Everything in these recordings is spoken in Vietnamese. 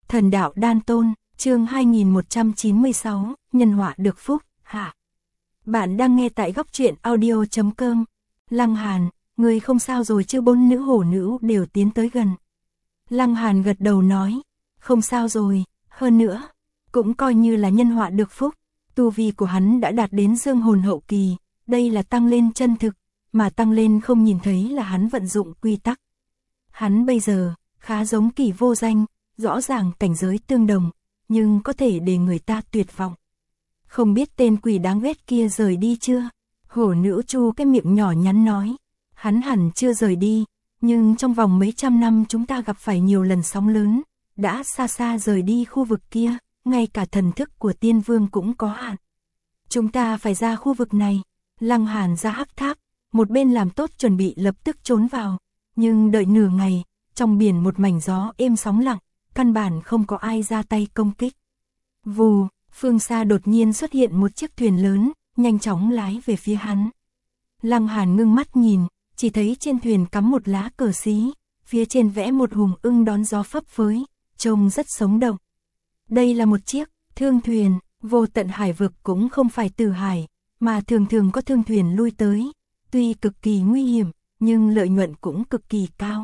Thần đạo đan tôn, chương 2196, nhân họa được phúc, hạ. Bạn đang nghe tại góc truyện audio.com. Lăng Hàn, người không sao rồi chứ? Bốn nữ hổ nữ đều tiến tới gần. Lăng Hàn gật đầu nói, không sao rồi, hơn nữa, cũng coi như là nhân họa được phúc. Tu vi của hắn đã đạt đến dương hồn hậu kỳ, đây là tăng lên chân thực, mà tăng lên không nhìn thấy là hắn vận dụng quy tắc. Hắn bây giờ, khá giống Kỳ Vô Danh, rõ ràng cảnh giới tương đồng, nhưng có thể để người ta tuyệt vọng. Không biết tên quỷ đáng ghét kia rời đi chưa? Hổ nữ chu cái miệng nhỏ nhắn nói, hắn hẳn chưa rời đi, nhưng trong vòng mấy trăm năm chúng ta gặp phải nhiều lần sóng lớn, đã xa xa rời đi khu vực kia, ngay cả thần thức của tiên vương cũng có hạn. Chúng ta phải ra khu vực này. Lăng Hàn ra hắc tháp, một bên làm tốt chuẩn bị lập tức trốn vào, nhưng đợi nửa ngày, trong biển một mảnh gió êm sóng lặng, căn bản không có ai ra tay công kích. Vù, phương xa đột nhiên xuất hiện một chiếc thuyền lớn, nhanh chóng lái về phía hắn. Lăng Hàn ngưng mắt nhìn, chỉ thấy trên thuyền cắm một lá cờ xí, phía trên vẽ một hùng ưng đón gió phấp phới, trông rất sống động. Đây là một chiếc thương thuyền, vô tận hải vực cũng không phải Tử Hải, mà thường thường có thương thuyền lui tới, tuy cực kỳ nguy hiểm, nhưng lợi nhuận cũng cực kỳ cao.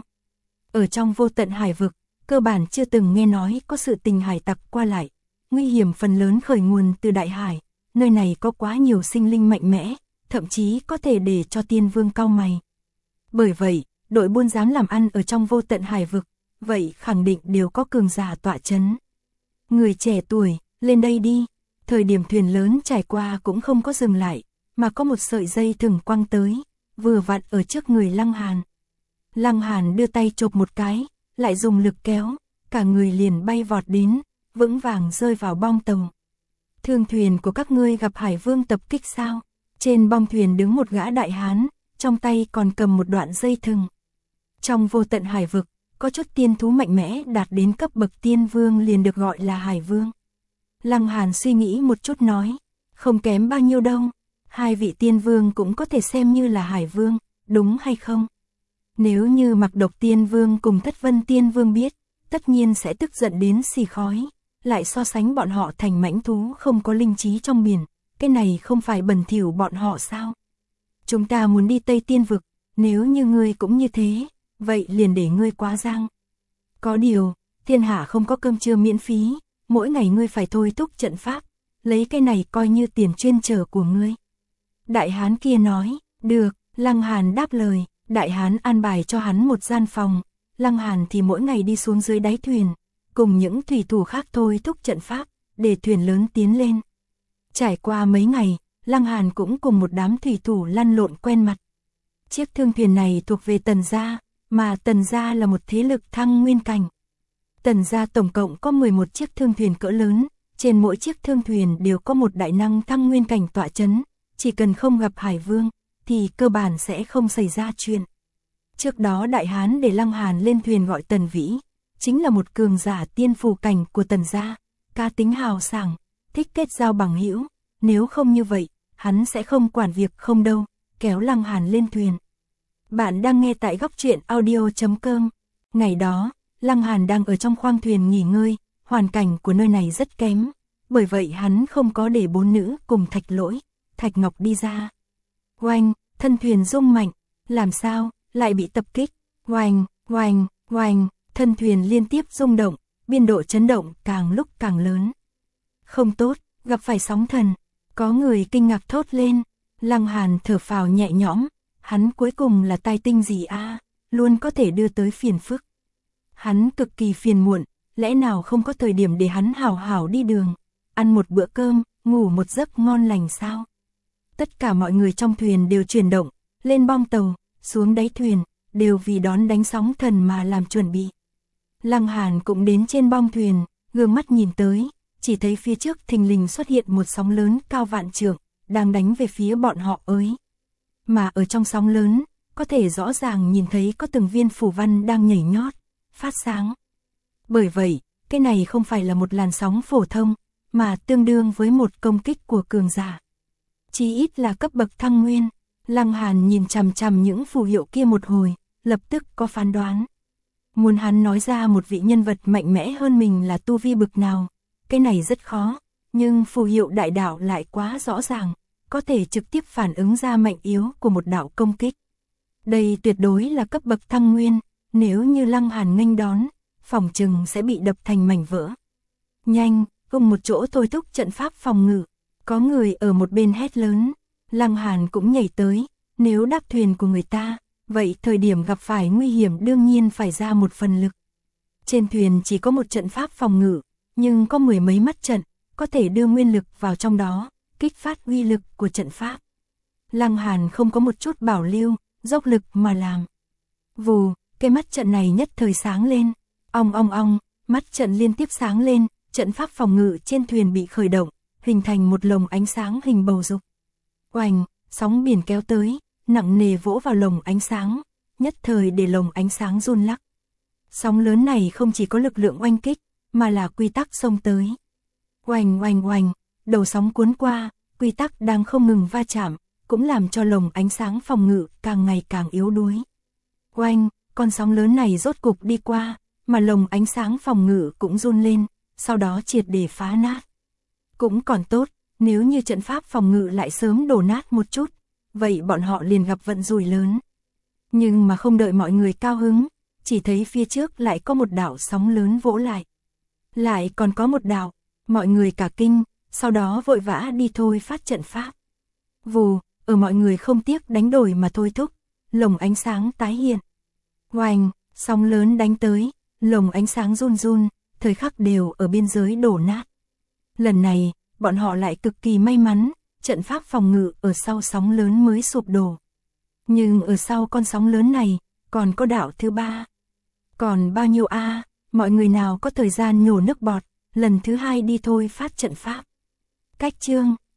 Ở trong vô tận hải vực, cơ bản chưa từng nghe nói có sự tình hải tặc qua lại, nguy hiểm phần lớn khởi nguồn từ đại hải, nơi này có quá nhiều sinh linh mạnh mẽ, thậm chí có thể để cho tiên vương cau mày. Bởi vậy, đội buôn dám làm ăn ở trong vô tận hải vực, vậy khẳng định đều có cường giả tọa chấn. Người trẻ tuổi, lên đây đi. Thời điểm thuyền lớn trải qua cũng không có dừng lại, mà có một sợi dây thừng quăng tới, vừa vặn ở trước người Lăng Hàn. Lăng Hàn đưa tay chộp một cái, lại dùng lực kéo, cả người liền bay vọt đến, vững vàng rơi vào bong tàu. Thương thuyền của các ngươi gặp hải vương tập kích sao? Trên bong thuyền đứng một gã đại hán, trong tay còn cầm một đoạn dây thừng. Trong vô tận hải vực, có chút tiên thú mạnh mẽ đạt đến cấp bậc tiên vương liền được gọi là hải vương. Lăng Hàn suy nghĩ một chút nói, không kém bao nhiêu đâu, hai vị tiên vương cũng có thể xem như là hải vương, đúng hay không? Nếu như Mặc Độc tiên vương cùng Thất Vân tiên vương biết, tất nhiên sẽ tức giận đến xì khói, lại so sánh bọn họ thành mãnh thú không có linh trí trong biển, cái này không phải bẩn thỉu bọn họ sao? Chúng ta muốn đi Tây Tiên vực, nếu như ngươi cũng như thế, vậy liền để ngươi quá giang. Có điều, thiên hạ không có cơm trưa miễn phí, mỗi ngày ngươi phải thôi thúc trận pháp, lấy cái này coi như tiền chuyên trở của ngươi. Đại hán kia nói, được, Lăng Hàn đáp lời, đại hán an bài cho hắn một gian phòng, Lăng Hàn thì mỗi ngày đi xuống dưới đáy thuyền, cùng những thủy thủ khác thôi thúc trận pháp, để thuyền lớn tiến lên. Trải qua mấy ngày, Lăng Hàn cũng cùng một đám thủy thủ lăn lộn quen mặt. Chiếc thương thuyền này thuộc về Tần gia, mà Tần gia là một thế lực thăng nguyên cảnh. Tần gia tổng cộng có 11 chiếc thương thuyền cỡ lớn, trên mỗi chiếc thương thuyền đều có một đại năng thăng nguyên cảnh tọa chấn, chỉ cần không gặp hải vương, thì cơ bản sẽ không xảy ra chuyện. Trước đó đại hán để Lăng Hàn lên thuyền gọi Tần Vĩ, chính là một cường giả tiên phù cảnh của Tần gia, cá tính hào sảng, thích kết giao bằng hữu, nếu không như vậy, hắn sẽ không quản việc không đâu, kéo Lăng Hàn lên thuyền. Bạn đang nghe tại góc truyện audio.com. Ngày đó, Lăng Hàn đang ở trong khoang thuyền nghỉ ngơi, hoàn cảnh của nơi này rất kém, bởi vậy hắn không có để bốn nữ cùng Thạch Lỗi, Thạch Ngọc đi ra. Oanh, thân thuyền rung mạnh, làm sao, lại bị tập kích, oanh, oanh, oanh, thân thuyền liên tiếp rung động, biên độ chấn động càng lúc càng lớn. Không tốt, gặp phải sóng thần, có người kinh ngạc thốt lên, Lăng Hàn thở phào nhẹ nhõm, hắn cuối cùng là tai tinh gì a, luôn có thể đưa tới phiền phức. Hắn cực kỳ phiền muộn, lẽ nào không có thời điểm để hắn hảo hảo đi đường, ăn một bữa cơm, ngủ một giấc ngon lành sao? Tất cả mọi người trong thuyền đều chuyển động, lên bong tàu, xuống đáy thuyền, đều vì đón đánh sóng thần mà làm chuẩn bị. Lăng Hàn cũng đến trên bong thuyền, gương mắt nhìn tới, chỉ thấy phía trước thình lình xuất hiện một sóng lớn cao vạn trượng, đang đánh về phía bọn họ ới. Mà ở trong sóng lớn, có thể rõ ràng nhìn thấy có từng viên phù văn đang nhảy nhót, phát sáng. Bởi vậy, cái này không phải là một làn sóng phổ thông, mà tương đương với một công kích của cường giả. Chí ít là cấp bậc thăng nguyên. Lăng Hàn nhìn chằm chằm những phù hiệu kia một hồi, lập tức có phán đoán. Muốn hắn nói ra một vị nhân vật mạnh mẽ hơn mình là tu vi bực nào, cái này rất khó, nhưng phù hiệu đại đạo lại quá rõ ràng, có thể trực tiếp phản ứng ra mạnh yếu của một đạo công kích. Đây tuyệt đối là cấp bậc thăng nguyên, nếu như Lăng Hàn nghênh đón, phòng trừng sẽ bị đập thành mảnh vỡ. Nhanh, cùng một chỗ thôi thúc trận pháp phòng ngự, có người ở một bên hét lớn, Lăng Hàn cũng nhảy tới, nếu đáp thuyền của người ta, vậy thời điểm gặp phải nguy hiểm đương nhiên phải ra một phần lực. Trên thuyền chỉ có một trận pháp phòng ngự, nhưng có mười mấy mắt trận, có thể đưa nguyên lực vào trong đó, kích phát uy lực của trận pháp. Lăng Hàn không có một chút bảo lưu, dốc lực mà làm. Vù, cái mắt trận này nhất thời sáng lên, ong, mắt trận liên tiếp sáng lên, trận pháp phòng ngự trên thuyền bị khởi động, hình thành một lồng ánh sáng hình bầu dục. Oành, sóng biển kéo tới, nặng nề vỗ vào lồng ánh sáng, nhất thời để lồng ánh sáng run lắc. Sóng lớn này không chỉ có lực lượng oanh kích, mà là quy tắc xông tới. Oành, đầu sóng cuốn qua, quy tắc đang không ngừng va chạm, cũng làm cho lồng ánh sáng phòng ngự càng ngày càng yếu đuối. Oanh, con sóng lớn này rốt cục đi qua, mà lồng ánh sáng phòng ngự cũng run lên, sau đó triệt để phá nát. Cũng còn tốt, nếu như trận pháp phòng ngự lại sớm đổ nát một chút, vậy bọn họ liền gặp vận rủi lớn. Nhưng mà không đợi mọi người cao hứng, chỉ thấy phía trước lại có một đạo sóng lớn vỗ lại. Lại còn có một đạo, mọi người cả kinh, sau đó vội vã đi thôi phát trận pháp. Vù, ở mọi người không tiếc đánh đổi mà thôi thúc, lồng ánh sáng tái hiện. Oanh, sóng lớn đánh tới, lồng ánh sáng run, thời khắc đều ở biên giới đổ nát. Lần này, bọn họ lại cực kỳ may mắn, trận pháp phòng ngự ở sau sóng lớn mới sụp đổ. Nhưng ở sau con sóng lớn này, còn có đạo thứ ba. Còn bao nhiêu a? Mọi người nào có thời gian nhổ nước bọt, lần thứ hai đi thôi phát trận pháp. Cách chương